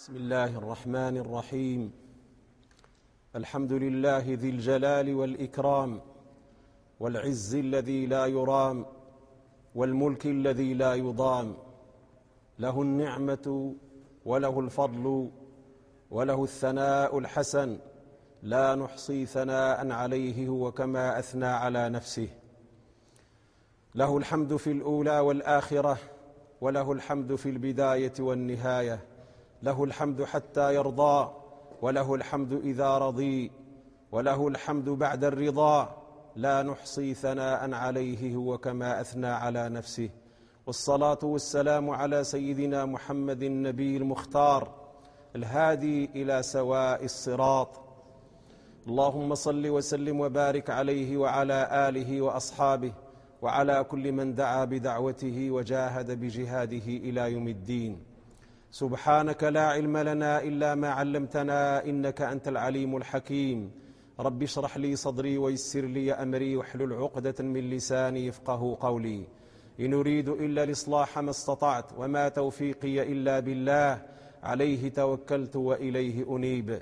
بسم الله الرحمن الرحيم. الحمد لله ذي الجلال والإكرام والعز الذي لا يرام والملك الذي لا يضام، له النعمة وله الفضل وله الثناء الحسن، لا نحصي ثناء عليه هو كما أثنى على نفسه. له الحمد في الأولى والآخرة، وله الحمد في البداية والنهاية، له الحمد حتى يرضى، وله الحمد إذا رضي، وله الحمد بعد الرضا، لا نحصي ثناء عليه هو كما أثنى على نفسه. والصلاة والسلام على سيدنا محمد النبي المختار الهادي إلى سواء الصراط. اللهم صل وسلم وبارك عليه وعلى آله وأصحابه وعلى كل من دعا بدعوته وجاهد بجهاده إلى يوم الدين. سبحانك لا علم لنا إلا ما علمتنا إنك أنت العليم الحكيم. رب اشرح لي صدري ويسر لي أمري واحلل عقدة من لساني يفقه قولي. إن أريد إلا الإصلاح ما استطعت وما توفيقي إلا بالله، عليه توكلت وإليه أنيب.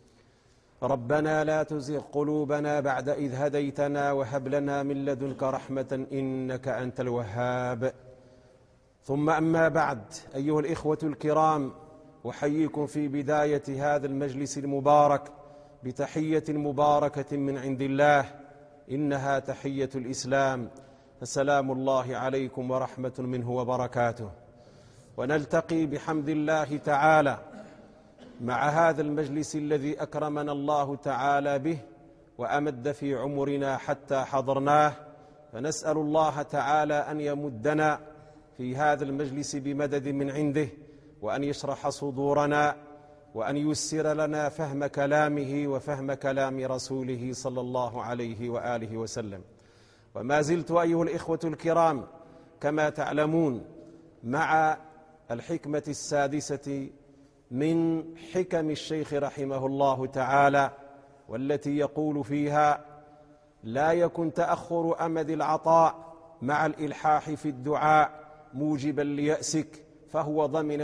ربنا لا تزغ قلوبنا بعد إذ هديتنا وهب لنا من لدنك رحمة إنك أنت الوهاب. ثم أما بعد، أيها الإخوة الكرام، أحييكم في بداية هذا المجلس المبارك بتحية مباركة من عند الله، إنها تحية الإسلام، فسلام الله عليكم ورحمة منه وبركاته. ونلتقي بحمد الله تعالى مع هذا المجلس الذي أكرمنا الله تعالى به وأمد في عمرنا حتى حضرناه، فنسأل الله تعالى أن يمدنا في هذا المجلس بمدد من عنده، وأن يشرح صدورنا، وأن ييسر لنا فهم كلامه وفهم كلام رسوله صلى الله عليه وآله وسلم. وما زلت أيها الإخوة الكرام كما تعلمون مع الحكمة السادسة من حكم الشيخ رحمه الله تعالى، والتي يقول فيها: لا يكن تأخر أمد العطاء مع الإلحاح في الدعاء موجبا ليأسك، فهو ضمن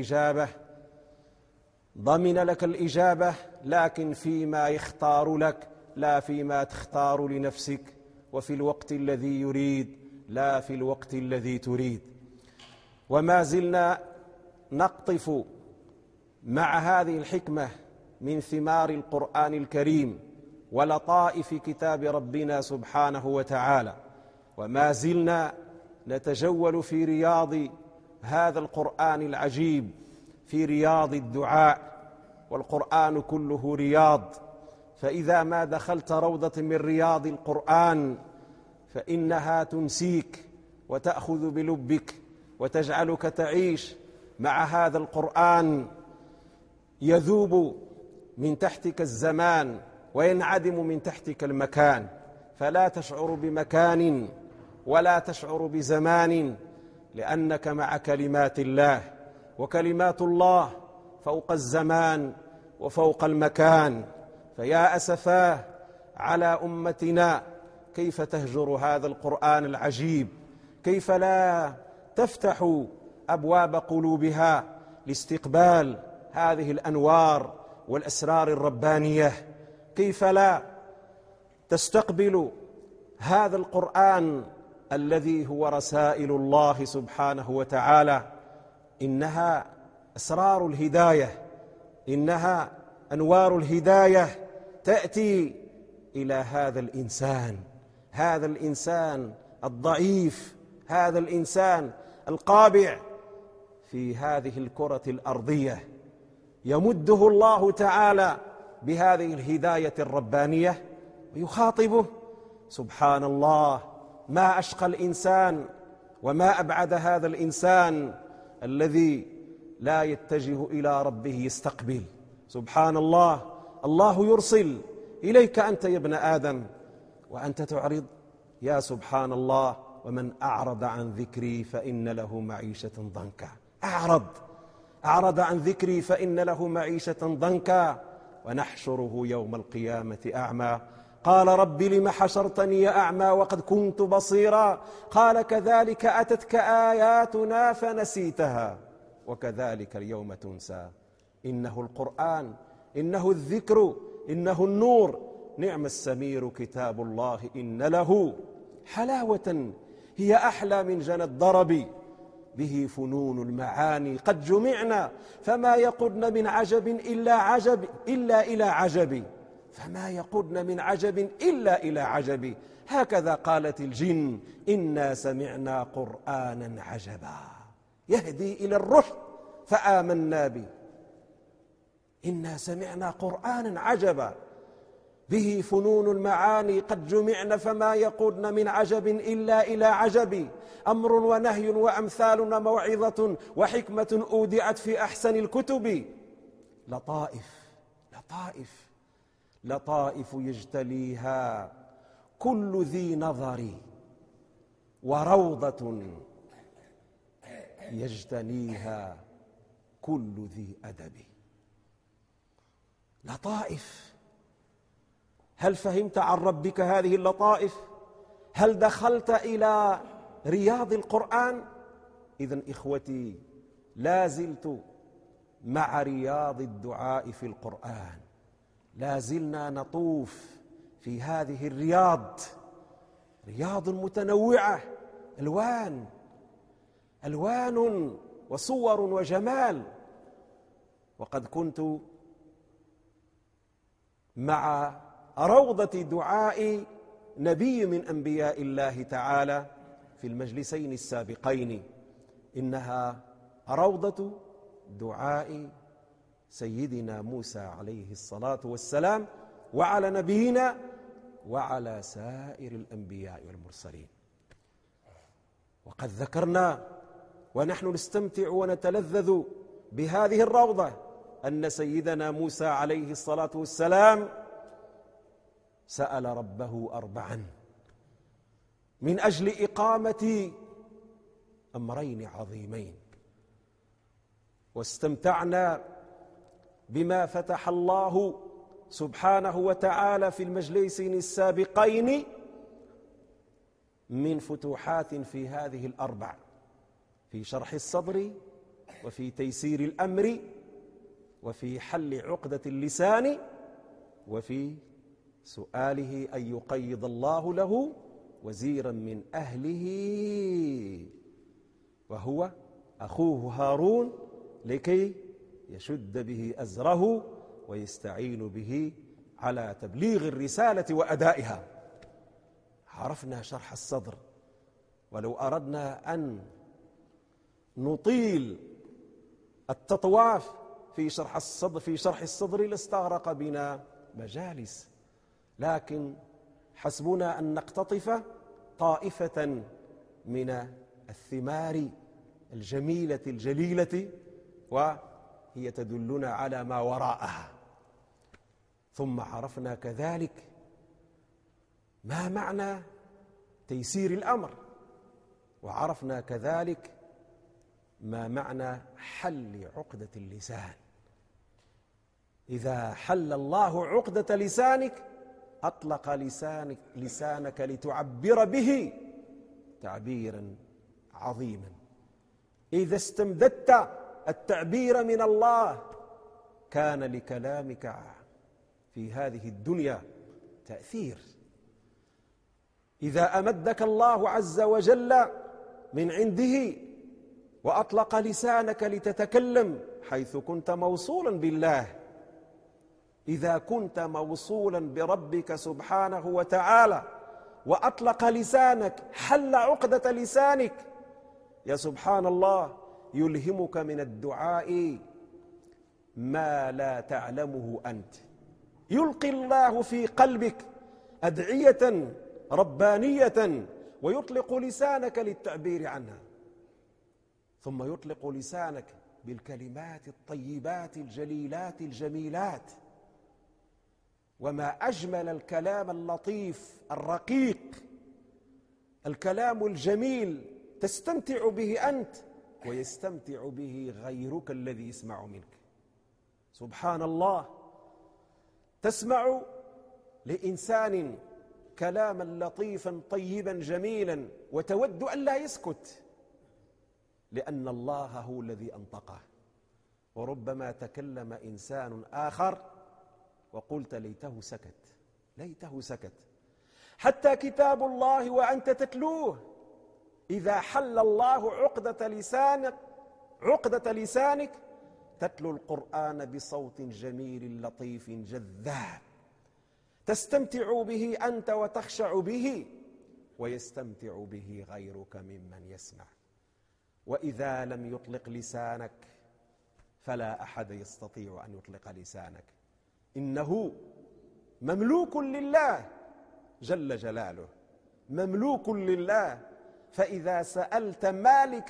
لك الإجابة لكن فيما يختار لك لا فيما تختار لنفسك، وفي الوقت الذي يريد لا في الوقت الذي تريد. وما زلنا نقطف مع هذه الحكمة من ثمار القرآن الكريم ولطائف كتاب ربنا سبحانه وتعالى، وما زلنا نتجول في رياض هذا القرآن العجيب، في رياض الدعاء، والقرآن كله رياض. فإذا ما دخلت روضة من رياض القرآن فإنها تنسيك وتأخذ بلبك وتجعلك تعيش مع هذا القرآن. يذوب من تحتك الزمان وينعدم من تحتك المكان، فلا تشعر بمكان ولا تشعر بزمان، لأنك مع كلمات الله، وكلمات الله فوق الزمان وفوق المكان. فيا أسفاه على أمتنا كيف تهجر هذا القرآن العجيب، كيف لا تفتح أبواب قلوبها لاستقبال هذه الأنوار والأسرار الربانية، كيف لا تستقبل هذا القرآن الذي هو رسائل الله سبحانه وتعالى. إنها أسرار الهداية، إنها أنوار الهداية تأتي إلى هذا الإنسان الضعيف، هذا الإنسان القابع في هذه الكرة الأرضية. يمده الله تعالى بهذه الهداية الربانية ويخاطبه. سبحان الله، ما أشقى الإنسان وما أبعد هذا الإنسان الذي لا يتجه إلى ربه يستقبل. سبحان الله، الله يرسل إليك أنت يا ابن آدم وأنت تعرض. يا سبحان الله، ومن أعرض عن ذكري فإن له معيشة ضنكا. أعرض عن ذكري فإن له معيشة ضنكا ونحشره يوم القيامة أعمى. قال رب لم حشرتني أعمى وقد كنت بصيرا. قال كذلك أتتك آياتنا فنسيتها وكذلك اليوم تنسى. إنه القرآن، إنه الذكر، إنه النور. نعم السمير كتاب الله إن له حلاوة هي أحلى من جنى الضرب، به فنون المعاني قد جمعنا، فما يقودن من عجب إلا إلى عجب، فما يقودن من عجب إلا إلى عجب. هكذا قالت الجن: إنا سمعنا قرآنا عجبا يهدي إلى الرشد فآمنا به. إنا سمعنا قرآنا عجبا به فنون المعاني قد جمعن، فما يقودن من عجب إلا إلى عجب. أمر ونهي وأمثال وموعظة وحكمة أودعت في أحسن الكتب. لطائف لطائف لطائف يجتليها كل ذي نظر، وروضة يجتنيها كل ذي أدب. لطائف. هل فهمت عن ربك هذه اللطائف؟ هل دخلت إلى رياض القرآن؟ إذن إخوتي، لا زلت مع رياض الدعاء في القرآن، لا زلنا نطوف في هذه الرياض، رياض متنوعة، ألوان وصور وجمال. وقد كنت مع روضة دعاء نبي من أنبياء الله تعالى في المجلسين السابقين، إنها روضة دعاء سيدنا موسى عليه الصلاة والسلام، وعلى نبينا وعلى سائر الأنبياء والمرسلين. وقد ذكرنا ونحن نستمتع ونتلذذ بهذه الروضة أن سيدنا موسى عليه الصلاة والسلام سأل ربه 4 من أجل إقامة أمرين عظيمين، واستمتعنا بما فتح الله سبحانه وتعالى في المجلسين السابقين من فتوحات في هذه ال4: في شرح الصدر، وفي تيسير الأمر، وفي حل عقدة اللسان، وفي سؤاله أن يقيض الله له وزيرا من أهله وهو أخوه هارون لكي يشد به أزره ويستعين به على تبليغ الرسالة وأدائها. عرفنا شرح الصدر، ولو أردنا أن نطيل التطواف في شرح الصدر لاستغرق بنا مجالس، لكن حسبنا أن نقتطف طائفة من الثمار الجميلة الجليلة وهي تدلنا على ما وراءها. ثم عرفنا كذلك ما معنى تيسير الأمر، وعرفنا كذلك ما معنى حل عقدة اللسان. إذا حل الله عقدة لسانك أطلق لسانك لتعبر به تعبيرا عظيما. إذا استمددت التعبير من الله كان لكلامك في هذه الدنيا تأثير. إذا أمدك الله عز وجل من عنده وأطلق لسانك لتتكلم حيث كنت موصولا بالله، إذا كنت موصولا بربك سبحانه وتعالى وأطلق لسانك حل عقدة لسانك، يا سبحان الله، يلهمك من الدعاء ما لا تعلمه أنت. يلقي الله في قلبك أدعية ربانية ويطلق لسانك للتعبير عنها، ثم يطلق لسانك بالكلمات الطيبات الجليلات الجميلات. وما أجمل الكلام اللطيف الرقيق، الكلام الجميل تستمتع به أنت ويستمتع به غيرك الذي يسمع منك. سبحان الله، تسمع لإنسان كلاما لطيفا طيبا جميلا وتود أن لا يسكت، لأن الله هو الذي أنطقه وربما تكلم إنسان آخر وقلت ليته سكت، ليته سكت. حتى كتاب الله وأنت تتلوه إذا حل الله عقدة لسانك تتلو القرآن بصوت جميل لطيف جذاب تستمتع به أنت وتخشع به ويستمتع به غيرك ممن يسمع. وإذا لم يطلق لسانك فلا أحد يستطيع أن يطلق لسانك، إنه مملوك لله جل جلاله، مملوك لله. فإذا سألت مالك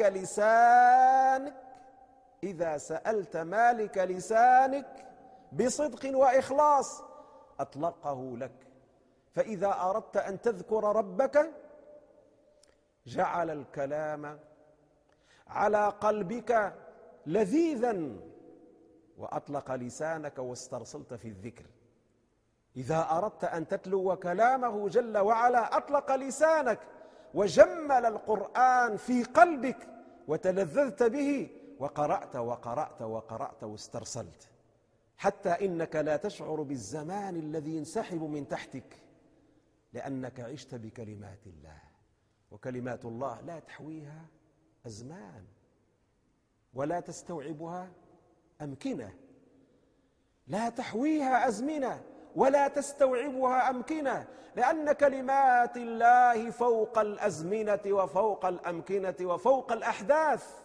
لسانك بصدق وإخلاص أطلقه لك. فإذا أردت أن تذكر ربك جعل الكلام على قلبك لذيذا وأطلق لسانك واسترسلت في الذكر. إذا أردت أن تتلو كلامه جل وعلا أطلق لسانك وجمل القرآن في قلبك وتلذذت به وقرأت وقرأت وقرأت واسترسلت، حتى إنك لا تشعر بالزمان الذي ينسحب من تحتك لأنك عشت بكلمات الله. وكلمات الله لا تحويها أزمان ولا تستوعبها أمكنة، لا تحويها أزمنة ولا تستوعبها أمكنة، لأن كلمات الله فوق الأزمنة وفوق الأمكنة وفوق الأحداث،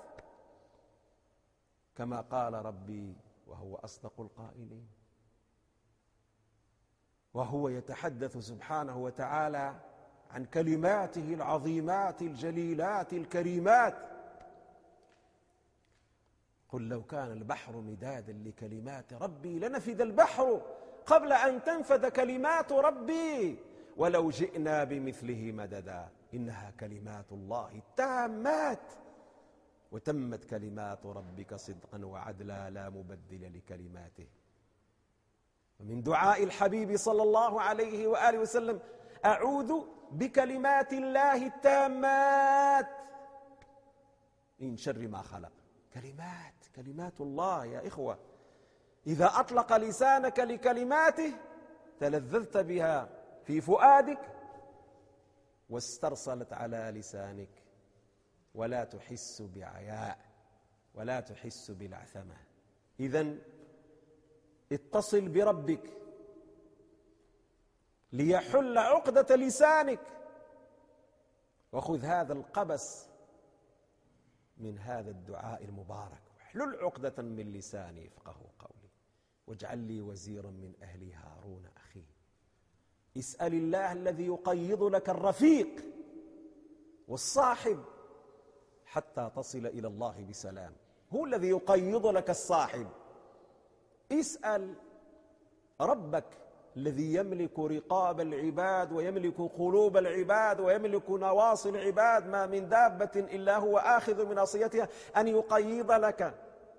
كما قال ربي وهو أصدق القائلين. وهو يتحدث سبحانه وتعالى عن كلماته العظيمات الجليلات الكريمات: قل لو كان البحر مدادا لكلمات ربي لنفد البحر قبل أن تنفد كلمات ربي ولو جئنا بمثله مددا. إنها كلمات الله التامات، وتمت كلمات ربك صدقا وعدلا لا مبدل لكلماته. ومن دعاء الحبيب صلى الله عليه وآله وسلم: أعوذ بكلمات الله التامات من شر ما خلق. كلمات الله يا إخوة، إذا أطلق لسانك لكلماته تلذذت بها في فؤادك واسترسلت على لسانك، ولا تحس بعياء ولا تحس بالعثمة. إذن اتصل بربك ليحل عقدة لسانك، وخذ هذا القبس من هذا الدعاء المبارك: واحلل عقدة من لساني يفقهوا قولي واجعل لي وزيرا من أهلي هارون أخي. اسأل الله الذي يقيض لك الرفيق والصاحب حتى تصل إلى الله بسلام، هو الذي يقيض لك الصاحب. اسأل ربك الذي يملك رقاب العباد ويملك قلوب العباد ويملك نواصي العباد، ما من دابة إلا هو آخذ من ناصيتها، أن يقيض لك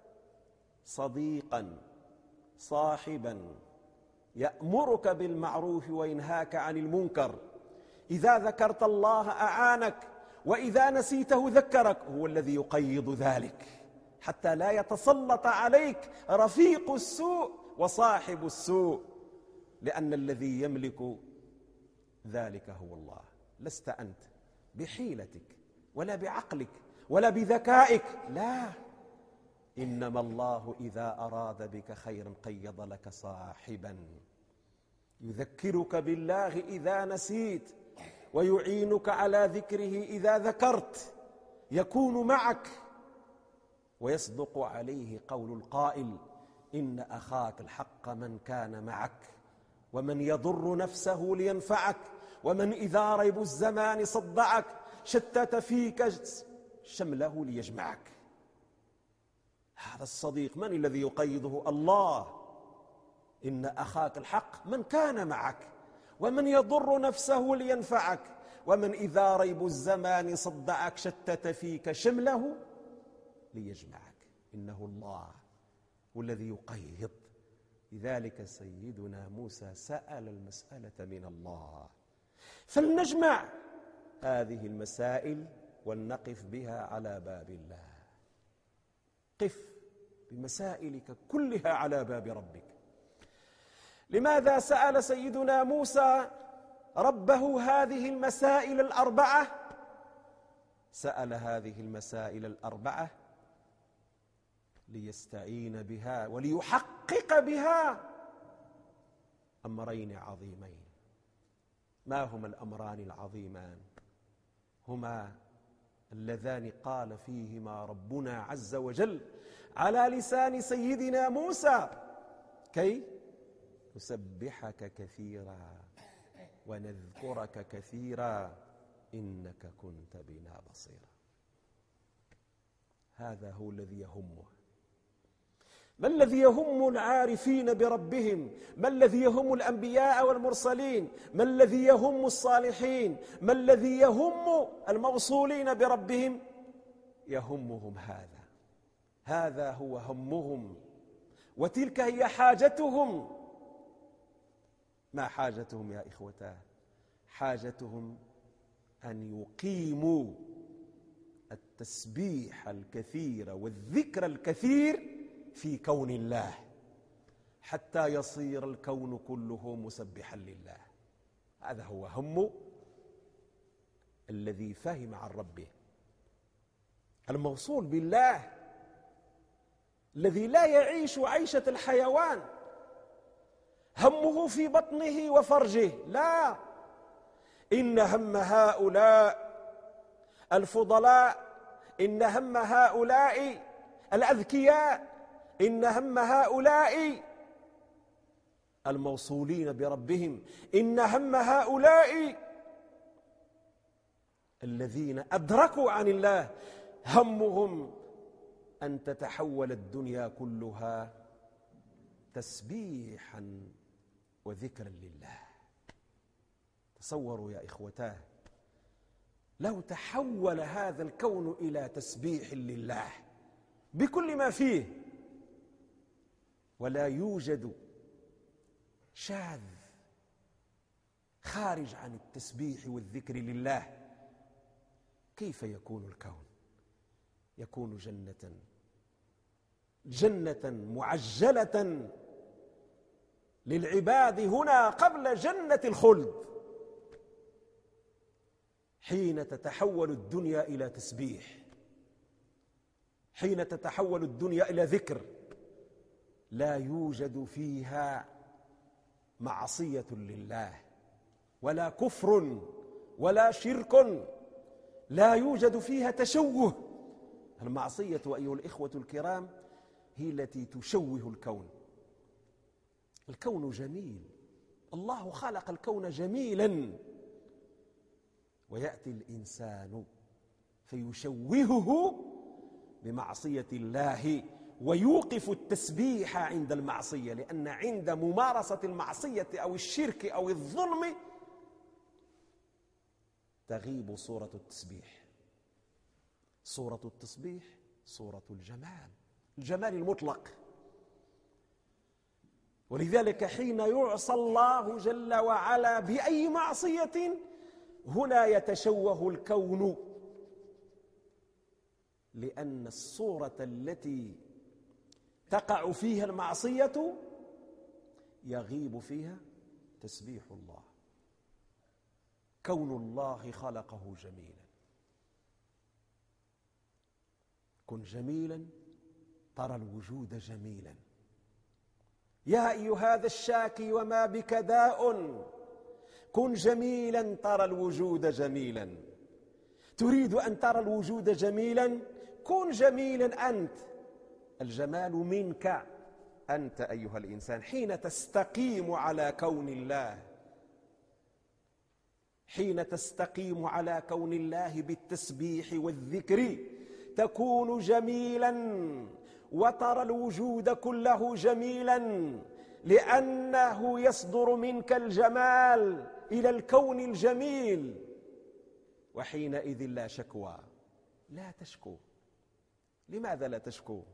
صديقا صاحبا يأمرك بالمعروف وينهاك عن المنكر. إذا ذكرت الله أعانك، وإذا نسيته ذكرك. هو الذي يقيض ذلك حتى لا يتسلط عليك رفيق السوء وصاحب السوء، لأن الذي يملك ذلك هو الله، لست أنت بحيلتك ولا بعقلك ولا بذكائك، لا، إنما الله إذا أراد بك خيرا قيض لك صاحبا يذكرك بالله إذا نسيت، ويعينك على ذكره إذا ذكرت، يكون معك. ويصدق عليه قول القائل: إن أخاك الحق من كان معك، ومن يضر نفسه لينفعك، ومن إذا ريب الزمان صدعك، شتت فيك شمله ليجمعك. هذا الصديق من الذي يقيضه؟ الله. إن أخاك الحق من كان معك، ومن يضر نفسه لينفعك، ومن إذا ريب الزمان صدعك، شتت فيك شمله ليجمعك. إنه الله والذي يقيض. لذلك سيدنا موسى سأل المسألة من الله. فلنجمع هذه المسائل ولنقف بها على باب الله. قف بمسائلك كلها على باب ربك. لماذا سأل سيدنا موسى ربه هذه المسائل الأربعة؟ سأل هذه المسائل الأربعة ليستعين بها وليحقق بها أمرين عظيمين. ما هما الأمران العظيمان؟ هما اللذان قال فيهما ربنا عز وجل على لسان سيدنا موسى: كي نسبحك كثيرا ونذكرك كثيرا إنك كنت بنا بصيرا. هذا هو الذي يهمه. ما الذي يهم العارفين بربهم؟ ما الذي يهم الأنبياء والمرسلين؟ ما الذي يهم الصالحين؟ ما الذي يهم الموصولين بربهم؟ يهمهم هذا هو همهم، وتلك هي حاجتهم. ما حاجتهم يا إخوتاه؟ حاجتهم أن يقيموا التسبيح الكثير والذكر الكثير في كون الله، حتى يصير الكون كله مسبحا لله. هذا هو هم الذي فهم عن ربه، الموصول بالله، الذي لا يعيش عيشة الحيوان، همه في بطنه وفرجه. لا، إن هم هؤلاء الفضلاء، إن هم هؤلاء الأذكياء، إن هم هؤلاء الموصولين بربهم، إن هم هؤلاء الذين أدركوا عن الله، همهم أن تتحول الدنيا كلها تسبيحا وذكرا لله. تصوروا يا إخوتاه، لو تحول هذا الكون إلى تسبيح لله بكل ما فيه، ولا يوجد شاذ خارج عن التسبيح والذكر لله، كيف يكون الكون؟ يكون جنة معجلة للعباد هنا قبل جنة الخلد، حين تتحول الدنيا إلى تسبيح، حين تتحول الدنيا إلى ذكر، لا يوجد فيها معصية لله ولا كفر ولا شرك، لا يوجد فيها تشوه. المعصية أيها الإخوة الكرام هي التي تشوه الكون. الكون جميل، الله خلق الكون جميلا، ويأتي الإنسان فيشوهه بمعصية الله، ويوقف التسبيح عند المعصية، لأن عند ممارسة المعصية أو الشرك أو الظلم تغيب صورة التسبيح. صورة التسبيح صورة الجمال المطلق. ولذلك حين يعصى الله جل وعلا بأي معصية هنا يتشوه الكون، لأن الصورة التي تقع فيها المعصية يغيب فيها تسبيح الله. كون الله خلقه جميلا، كن جميلا ترى الوجود جميلا. يا أيها هذا الشاكي وما بك داء، كن جميلا ترى الوجود جميلا. تريد أن ترى الوجود جميلا، كن جميلا أنت. الجمال منك أنت أيها الإنسان، حين تستقيم على كون الله، حين تستقيم على كون الله بالتسبيح والذكر تكون جميلا وترى الوجود كله جميلا، لأنه يصدر منك الجمال إلى الكون الجميل. وحينئذ لا شكوى، لا تشكو. لماذا لا تشكو؟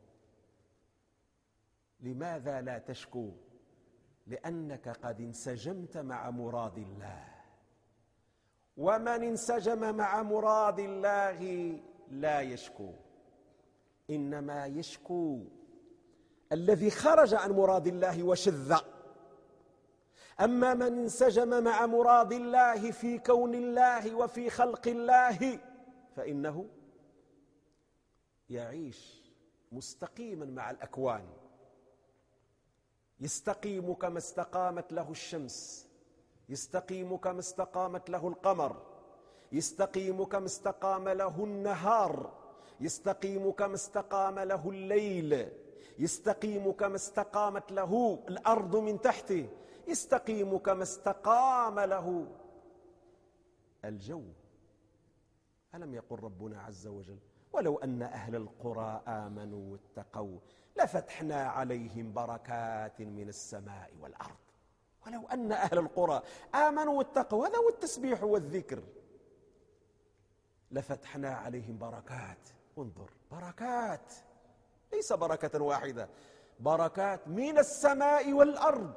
لماذا لا تشكو؟ لأنك قد انسجمت مع مراد الله، ومن انسجم مع مراد الله لا يشكو، إنما يشكو الذي خرج عن مراد الله وشذ. أما من انسجم مع مراد الله في كون الله وفي خلق الله فإنه يعيش مستقيما مع الأكوان، يستقيم كما استقامت له الشمس، يستقيم كما استقامت له القمر، يستقيم كما استقام له النهار، يستقيم كما استقام له الليل، يستقيم كما استقامت له الأرض من تحته، يستقيم كما استقام له الجو. ألم يقل ربنا عز وجل: ولو أن أهل القرى آمنوا واتقوا لفتحنا عليهم بركات من السماء والأرض. ولو أن أهل القرى آمنوا واتقوا، هذا هو التسبيح والذكر، لفتحنا عليهم بركات. انظر، بركات، ليس بركة واحدة، بركات من السماء والأرض.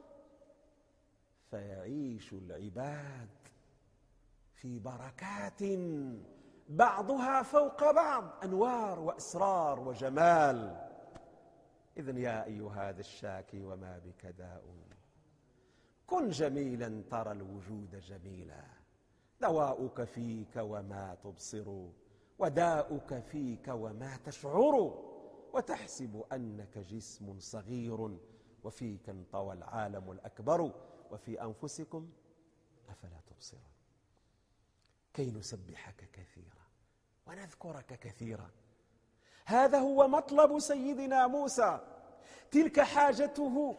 فيعيش العباد في بركات بعضها فوق بعض، أنوار وأسرار وجمال. إذن يا أيها هذا الشاكي وما بك داء، كن جميلا ترى الوجود جميلا، دواؤك فيك وما تبصر، وداؤك فيك وما تشعر، وتحسب أنك جسم صغير وفيك انطوى العالم الأكبر، وفي أنفسكم أفلا تبصرون. كي نسبحك كثيرا ونذكرك كثيرا. هذا هو مطلب سيدنا موسى، تلك حاجته،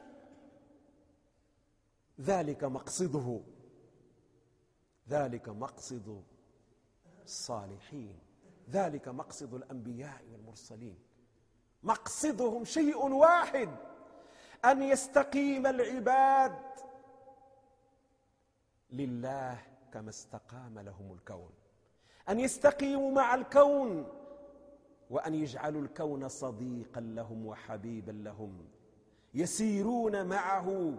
ذلك مقصده، ذلك مقصد الصالحين، ذلك مقصد الأنبياء والمرسلين. مقصدهم شيء واحد: أن يستقيم العباد لله كما استقام لهم الكون، أن يستقيموا مع الكون، وأن يجعلوا الكون صديقا لهم وحبيبا لهم، يسيرون معه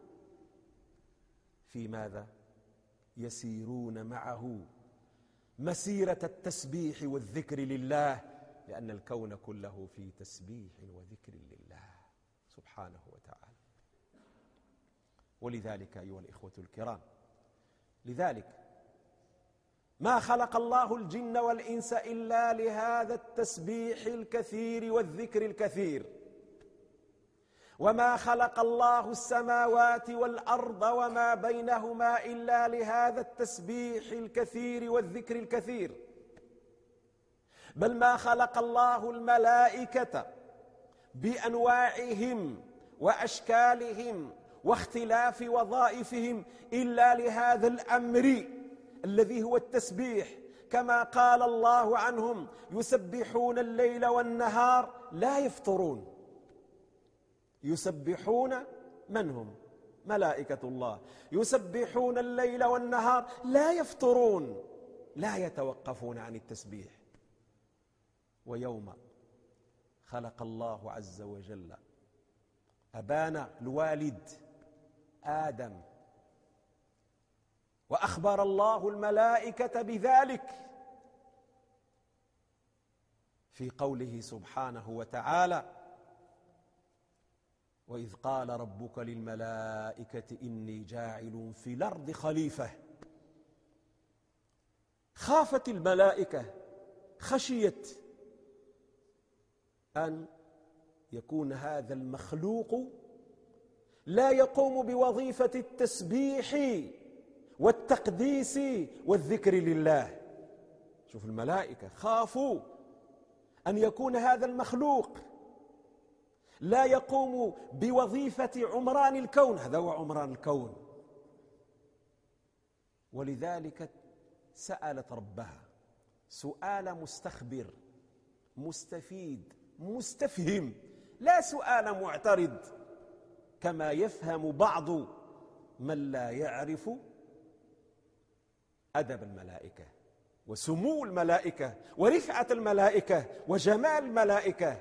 في ماذا؟ يسيرون معه مسيرة التسبيح والذكر لله، لأن الكون كله في تسبيح وذكر لله سبحانه وتعالى. ولذلك أيها الإخوة الكرام، لذلك ما خلق الله الجن والإنس إلا لهذا التسبيح الكثير والذكر الكثير، وما خلق الله السماوات والأرض وما بينهما إلا لهذا التسبيح الكثير والذكر الكثير. بل ما خلق الله الملائكة بأنواعهم وأشكالهم واختلاف وظائفهم إلا لهذا الأمر الذي هو التسبيح، كما قال الله عنهم: يسبحون الليل والنهار لا يفترون. يسبحون من هم؟ ملائكة الله، يسبحون الليل والنهار لا يفترون، لا يتوقفون عن التسبيح. ويوم خلق الله عز وجل أبانا الوالد آدم، وأخبر الله الملائكة بذلك في قوله سبحانه وتعالى: وإذ قال ربك للملائكة إني جاعل في الأرض خليفة. خافت الملائكة، خشيت أن يكون هذا المخلوق لا يقوم بوظيفة التسبيح والتقديس والذكر لله. شوف، الملائكة خافوا أن يكون هذا المخلوق لا يقوم بوظيفة عمران الكون، هذا هو عمران الكون. ولذلك سألت ربها سؤال مستخبر مستفيد مستفهم، لا سؤال معترض كما يفهم بعض من لا يعرف أدب الملائكة وسمو الملائكة ورفعة الملائكة وجمال الملائكة.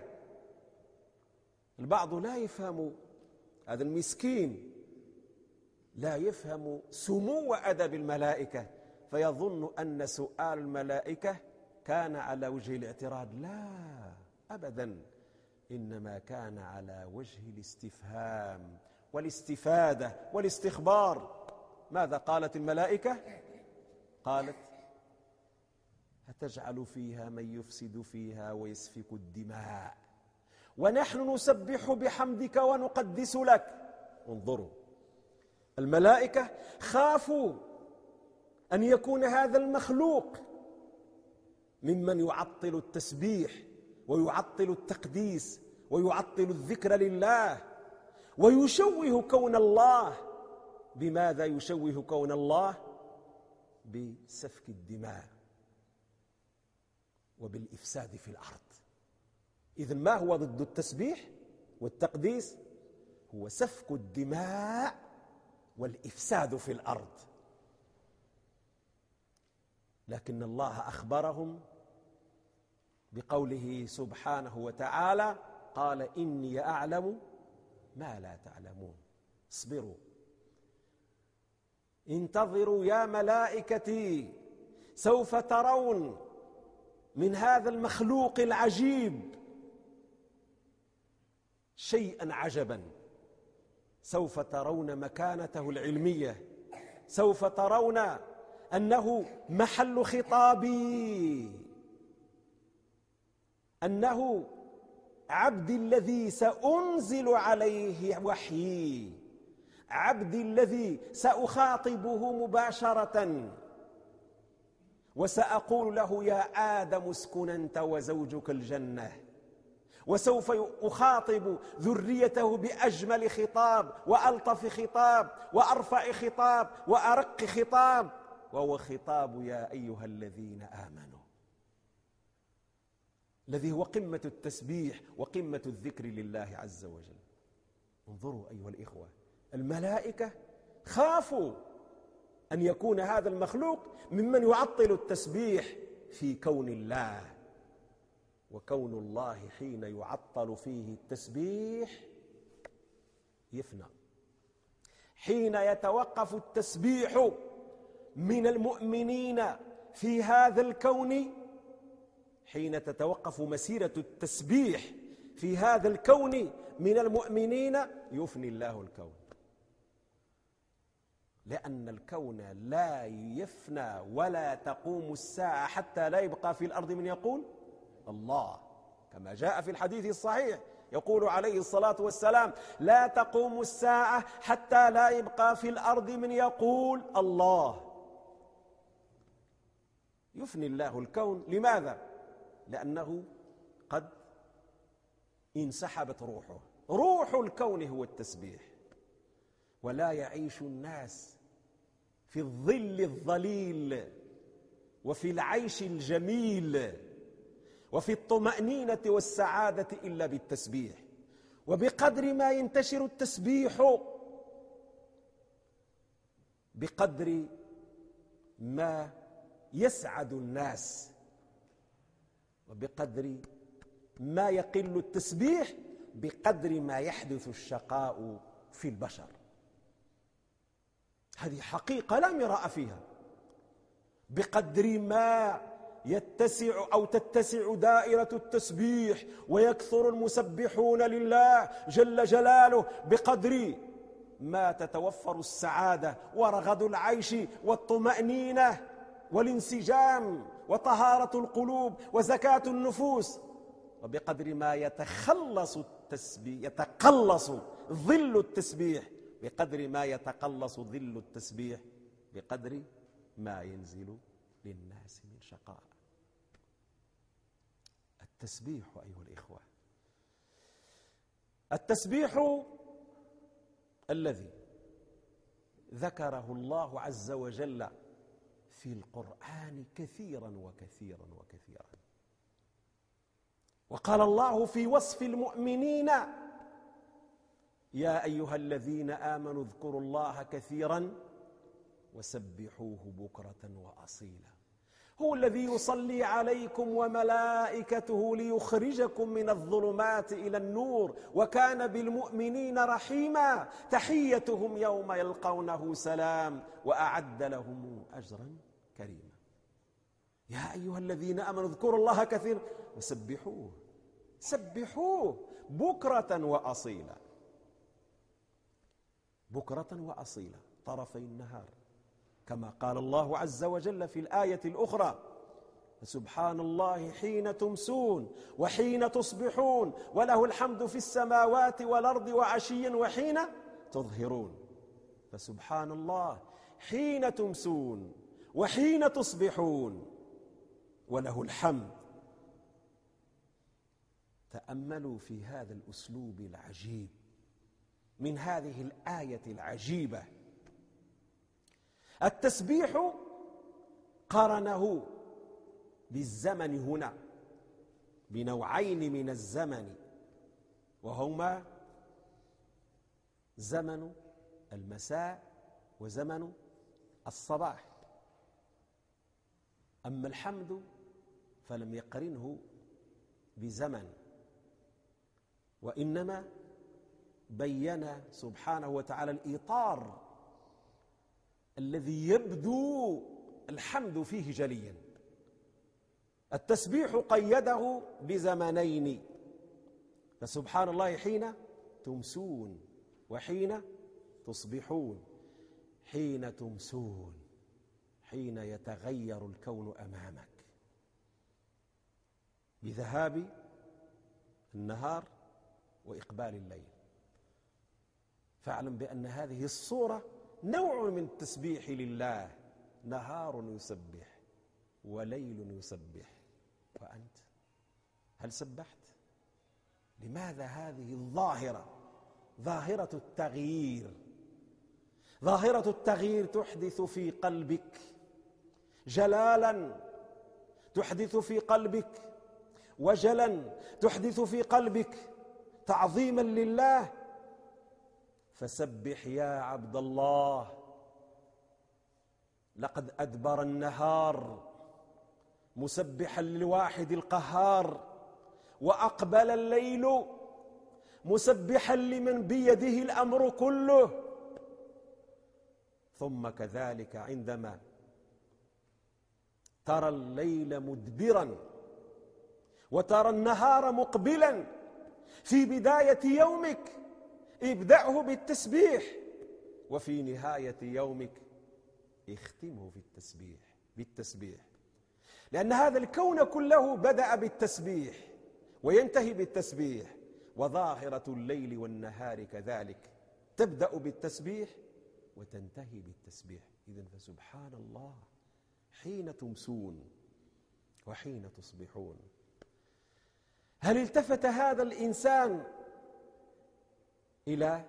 البعض لا يفهم، هذا المسكين لا يفهم سمو أدب الملائكة، فيظن أن سؤال الملائكة كان على وجه الاعتراض. لا أبدا، إنما كان على وجه الاستفهام والاستفادة والاستخبار. ماذا قالت الملائكة؟ قالت: أتجعل فيها من يفسد فيها ويسفك الدماء ونحن نسبح بحمدك ونقدس لك. انظروا، الملائكة خافوا أن يكون هذا المخلوق ممن يعطل التسبيح ويعطل التقديس ويعطل الذكر لله ويشوه كون الله. بماذا يشوه كون الله؟ بسفك الدماء وبالإفساد في الأرض. إذن ما هو ضد التسبيح والتقديس؟ هو سفك الدماء والإفساد في الأرض. لكن الله أخبرهم بقوله سبحانه وتعالى: قال إني أعلم ما لا تعلمون. اصبروا، انتظروا يا ملائكتي، سوف ترون من هذا المخلوق العجيب شيئا عجبا. سوف ترون مكانته العلمية، سوف ترون أنه محل خطابي، أنه عبدي الذي سأنزل عليه وحيي، عبدي الذي سأخاطبه مباشرة وسأقول له: يا آدم اسكن أنت وزوجك الجنة. وسوف أخاطب ذريته بأجمل خطاب وألطف خطاب وأرفع خطاب وأرق خطاب، وهو خطاب يا أيها الذين آمنوا، الذي هو قمة التسبيح وقمة الذكر لله عز وجل. انظروا أيها الإخوة، الملائكة خافوا أن يكون هذا المخلوق ممن يعطل التسبيح في كون الله. وكون الله حين يعطل فيه التسبيح يفنى. حين يتوقف التسبيح من المؤمنين في هذا الكون، حين تتوقف مسيرة التسبيح في هذا الكون من المؤمنين، يفني الله الكون. لأن الكون لا يفنى ولا تقوم الساعة حتى لا يبقى في الأرض من يقول الله، كما جاء في الحديث الصحيح، يقول عليه الصلاة والسلام: لا تقوم الساعة حتى لا يبقى في الأرض من يقول الله. يفني الله الكون. لماذا؟ لأنه قد انسحبت روحه. روح الكون هو التسبيح. ولا يعيش الناس في الظل الظليل وفي العيش الجميل وفي الطمأنينة والسعادة إلا بالتسبيح. وبقدر ما ينتشر التسبيح، بقدر ما يسعد الناس، وبقدر ما يقل التسبيح بقدر ما يحدث الشقاء في البشر. هذه حقيقة لا مراء فيها. بقدر ما يتسع أو تتسع دائرة التسبيح ويكثر المسبحون لله جل جلاله، بقدر ما تتوفر السعادة ورغد العيش والطمأنينة والانسجام وطهارة القلوب وزكاة النفوس. وبقدر ما يتقلص ظل التسبيح، بقدر ما يتقلص ظل التسبيح بقدر ما ينزل للناس من شقاء. التسبيح أيها الإخوة، التسبيح الذي ذكره الله عز وجل في القرآن كثيرا وكثيرا وكثيرا. وقال الله في وصف المؤمنين: يا أيها الذين آمنوا اذكروا الله كثيرا وسبحوه بكرة وأصيلا. هو الذي يصلي عليكم وملائكته ليخرجكم من الظلمات إلى النور وكان بالمؤمنين رحيما. تحيتهم يوم يلقونه سلام وأعد لهم أجرا كريما. يا أيها الذين آمنوا اذكروا الله كثيرا وسبحوه. سبحوه بكرة وأصيلا. بكرة وأصيلا، طرفي النهار، كما قال الله عز وجل في الآية الأخرى: سبحان الله حين تمسون وحين تصبحون وله الحمد في السماوات والأرض وعشيا وحين تظهرون. فسبحان الله حين تمسون وحين تصبحون وله الحمد. تأملوا في هذا الأسلوب العجيب من هذه الآية العجيبة. التسبيح قرنه بالزمن هنا بنوعين من الزمن، وهما زمن المساء وزمن الصباح. أما الحمد فلم يقرنه بزمن، وإنما بين سبحانه وتعالى الإطار الذي يبدو الحمد فيه جليا. التسبيح قيده بزمنين، فسبحان الله حين تمسون وحين تصبحون. حين تمسون حين يتغير الكون أمامك بذهاب النهار وإقبال الليل، فاعلم بأن هذه الصورة نوع من التسبيح لله. نهار يسبح وليل يسبح، وأنت هل سبحت؟ لماذا هذه الظاهرة، ظاهرة التغيير، ظاهرة التغيير تحدث في قلبك جلالا، تحدث في قلبك وجلا، تحدث في قلبك تعظيما لله. فسبح يا عبد الله، لقد أدبر النهار مسبحا للواحد القهار، وأقبل الليل مسبحا لمن بيده الأمر كله. ثم كذلك عندما ترى الليل مدبرا وترى النهار مقبلا في بداية يومك، ابدأه بالتسبيح، وفي نهاية يومك اختمه بالتسبيح، لأن هذا الكون كله بدأ بالتسبيح وينتهي بالتسبيح، وظاهرة الليل والنهار كذلك تبدأ بالتسبيح وتنتهي بالتسبيح. إذن فسبحان الله حين تمسون وحين تصبحون. هل التفت هذا الإنسان إلى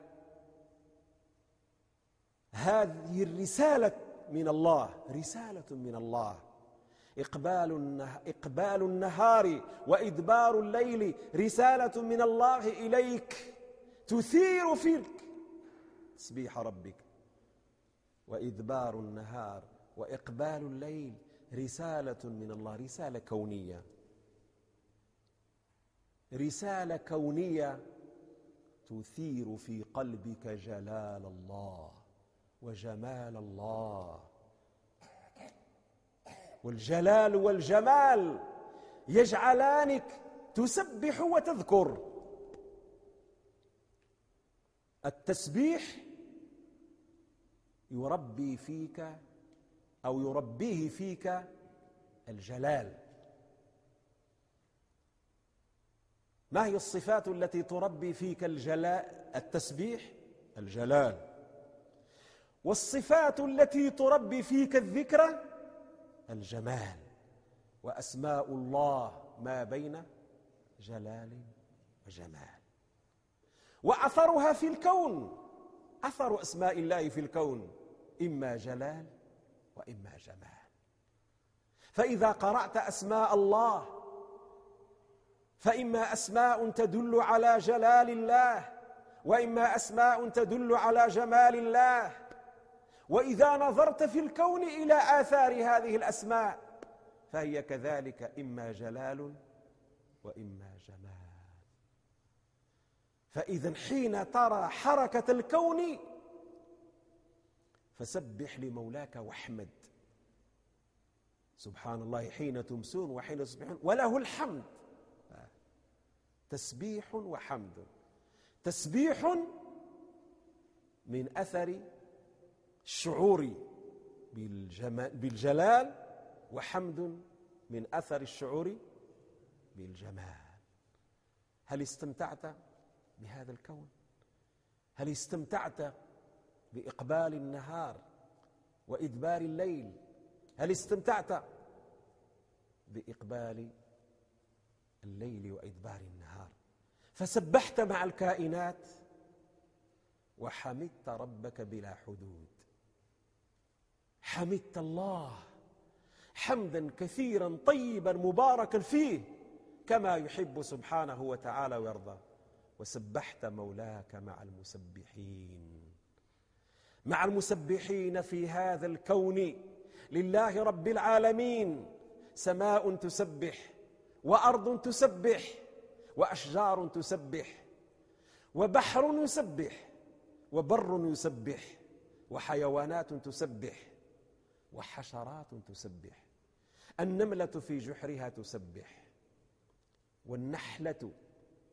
هذه الرسالة من الله؟ رسالة من الله. إقبال النهار وإدبار الليل رسالة من الله إليك تثير فيك تسبيح ربك. وإدبار النهار وإقبال الليل رسالة من الله، رسالة كونية، رسالة كونية تثير في قلبك جلال الله وجمال الله. والجلال والجمال يجعلانك تسبح وتذكر. التسبيح يربي فيك أو يربيه فيك الجلال. ما هي الصفات التي تربي فيك التسبيح؟ الجلال. والصفات التي تربي فيك الذكر الجمال. وأسماء الله ما بين جلال وجمال. وأثرها في الكون، أثر أسماء الله في الكون إما جلال وإما جمال. فإذا قرأت أسماء الله فإما أسماء تدل على جلال الله وإما أسماء تدل على جمال الله. وإذا نظرت في الكون إلى آثار هذه الأسماء فهي كذلك إما جلال وإما جمال. فإذا حين ترى حركة الكون فسبح لمولاك واحمد. سبحان الله حين تمسون وحين تصبحون وله الحمد. تسبيح وحمد. تسبيح من أثر الشعور بالجلال، وحمد من أثر الشعور بالجمال. هل استمتعت بهذا الكون؟ هل استمتعت بإقبال النهار وإدبار الليل؟ هل استمتعت بإقبال الليل وإدبار النهار فسبحت مع الكائنات وحمدت ربك بلا حدود؟ حمدت الله حمدا كثيرا طيبا مباركا فيه كما يحب سبحانه وتعالى ويرضى، وسبحت مولاك مع المسبحين، مع المسبحين في هذا الكون لله رب العالمين. سماء تسبح، وأرض تسبح، وأشجار تسبح، وبحر يسبح، وبر يسبح، وحيوانات تسبح، وحشرات تسبح. النملة في جحرها تسبح، والنحلة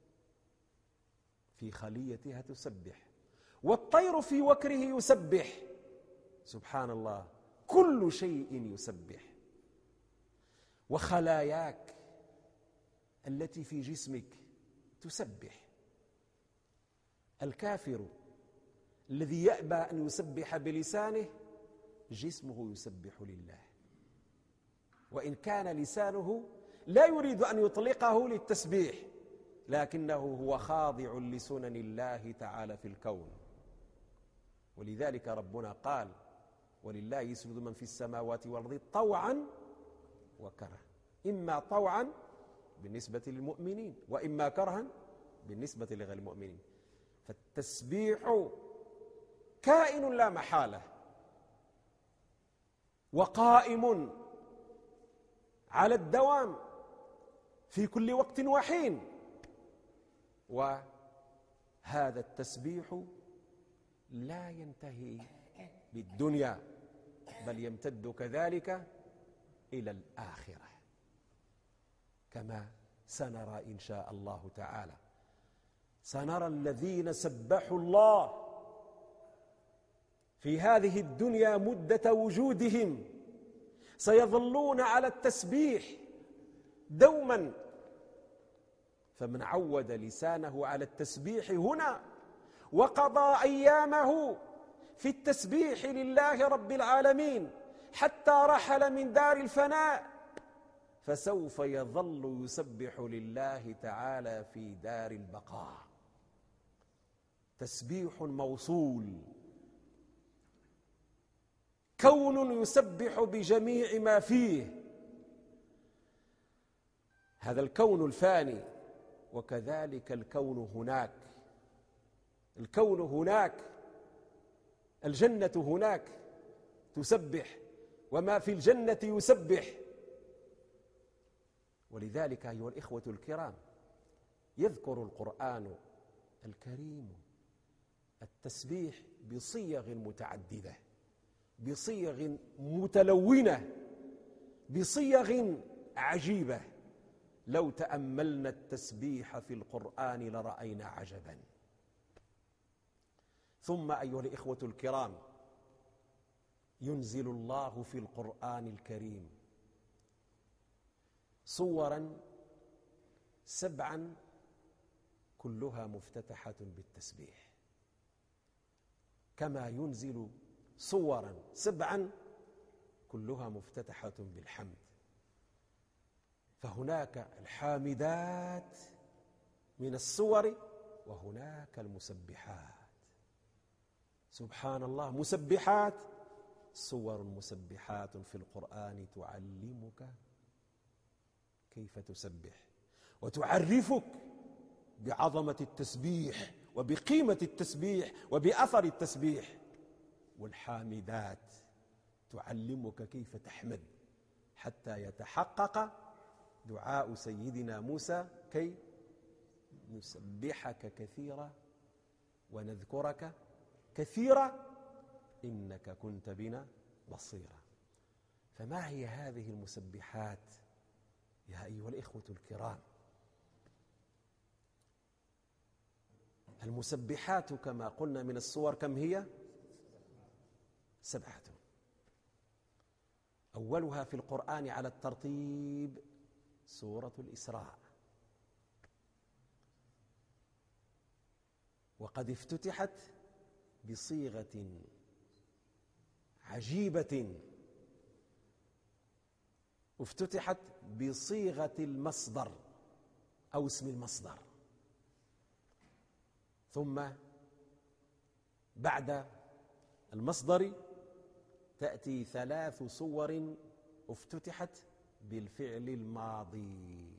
في خليتها تسبح، والطير في وكره يسبح. سبحان الله، كل شيء يسبح. وخلاياك التي في جسمك تسبح. الكافر الذي يأبى أن يسبح بلسانه جسمه يسبح لله، وإن كان لسانه لا يريد أن يطلقه للتسبيح، لكنه هو خاضع لسنن الله تعالى في الكون. ولذلك ربنا قال: ولله يسجد من في السماوات والأرض طوعا وكرها، إما طوعا بالنسبة للمؤمنين، وإما كرها بالنسبة لغير المؤمنين. فالتسبيح كائن لا محالة، وقائم على الدوام في كل وقت وحين. وهذا التسبيح لا ينتهي بالدنيا، بل يمتد كذلك إلى الآخرة، كما سنرى إن شاء الله تعالى. سنرى الذين سبحوا الله في هذه الدنيا مدة وجودهم سيظلون على التسبيح دوما. فمن عود لسانه على التسبيح هنا وقضى أيامه في التسبيح لله رب العالمين حتى رحل من دار الفناء، فسوف يظل يسبح لله تعالى في دار البقاء. تسبيح موصول، كون يسبح بجميع ما فيه، هذا الكون الفاني، وكذلك الكون هناك. الكون هناك، الجنة هناك تسبح، وما في الجنة يسبح. ولذلك أيها الإخوة الكرام، يذكر القرآن الكريم التسبيح بصيغ متعددة، بصيغ متلونة، بصيغ عجيبة. لو تأملنا التسبيح في القرآن لرأينا عجبا. ثم أيها الإخوة الكرام، ينزل الله في القرآن الكريم صورا 7 كلها مفتتحة بالتسبيح، كما ينزل صورا 7 كلها مفتتحة بالحمد. فهناك الحامدات من الصور، وهناك المسبحات. سبحان الله، مسبحات، صور مسبحات في القرآن تعلمك كيف تسبح، وتعرفك بعظمة التسبيح وبقيمة التسبيح وبأثر التسبيح. والحامدات تعلمك كيف تحمد حتى يتحقق دعاء سيدنا موسى: كي نسبحك كثيرا ونذكرك كثيرا إنك كنت بنا بصيرا. فما هي هذه المسبحات يا أيها الإخوة الكرام؟ المسبحات كما قلنا من الصور كم هي؟ 7. أولها في القرآن على الترتيب سورة الإسراء، وقد افتتحت بصيغة عجيبة، افتتحت بصيغة المصدر أو اسم المصدر، ثم بعد المصدر تأتي 3 صور افتتحت بالفعل الماضي.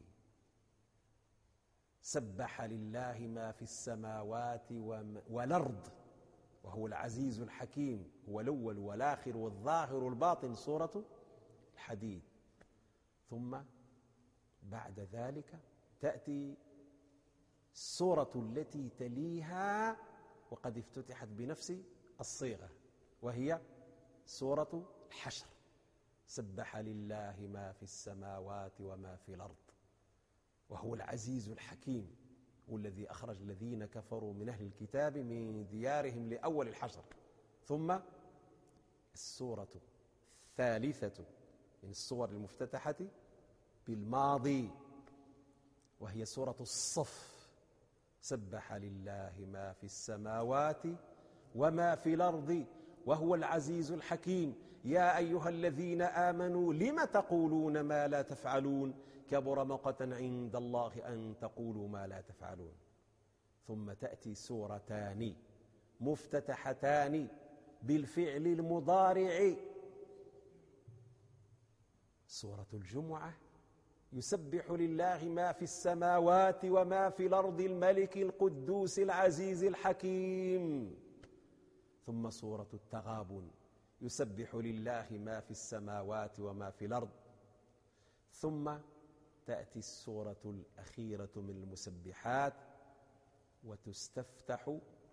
سبح لله ما في السماوات والأرض وهو العزيز الحكيم، هو الأول والآخر والظاهر والباطن، سورة الحديد. ثم بعد ذلك تأتي السورة التي تليها وقد افتتحت بنفس الصيغة، وهي سورة الحشر. سبح لله ما في السماوات وما في الأرض وهو العزيز الحكيم، والذي أخرج الذين كفروا من أهل الكتاب من ديارهم لأول الحشر. ثم السورة الثالثة من الصور المفتتحة بالماضي، وهي سورة الصف. سبح لله ما في السماوات وما في الأرض وهو العزيز الحكيم. يا أيها الذين آمنوا لم تقولون ما لا تفعلون كبر مقتا عند الله أن تقولوا ما لا تفعلون. ثم تأتي سورتان مفتتحتان بالفعل المضارع، سورة الجمعة. يسبح لله ما في السماوات وما في الأرض الملك القدوس العزيز الحكيم. ثم سورة التغابن. يسبح لله ما في السماوات وما في الأرض. ثم تأتي السورة الأخيرة من المسبحات وتستفتح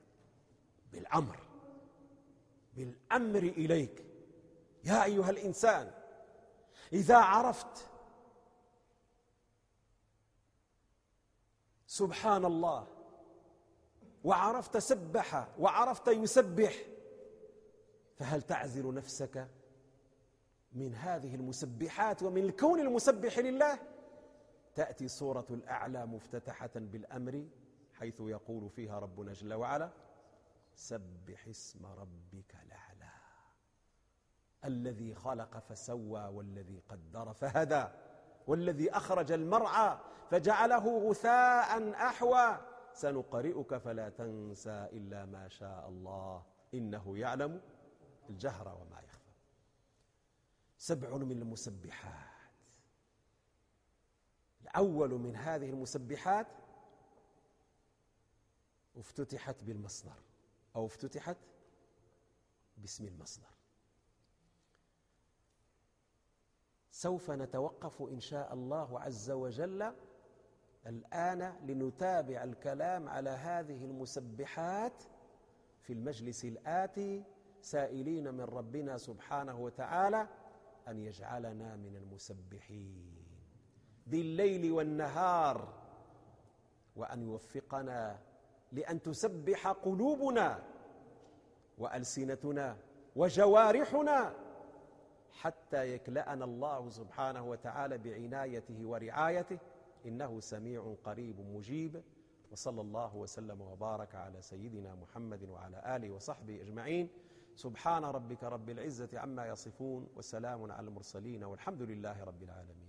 بالأمر إليك يا أيها الإنسان إذا عرفت سبحان الله وعرفت سبح وعرفت يسبح، فهل تعزل نفسك من هذه المسبحات ومن الكون المسبح لله؟ تأتي سورة الأعلى مفتتحة بالأمر، حيث يقول فيها ربنا جل وعلا سبح اسم ربك الأعلى الذي خلق فسوى والذي قدر فهدى والذي أخرج المرعى فجعله غثاء أحوى سنقرئك فلا تنسى إلا ما شاء الله إنه يعلم الجهر وما يخفى. 7 من المسبحات. الأول من هذه المسبحات افتتحت بالمصدر أو افتتحت باسم المصدر. سوف نتوقف إن شاء الله عز وجل الآن لنتابع الكلام على هذه المسبحات في المجلس الآتي، سائلين من ربنا سبحانه وتعالى أن يجعلنا من المسبحين بالليل والنهار، وأن يوفقنا لأن تسبح قلوبنا وألسنتنا وجوارحنا حتى يكلأنا الله سبحانه وتعالى بعنايته ورعايته، إنه سميع قريب مجيب. وصلى الله وسلم وبارك على سيدنا محمد وعلى آله وصحبه أجمعين. سبحان ربك رب العزة عما يصفون وسلام على المرسلين والحمد لله رب العالمين.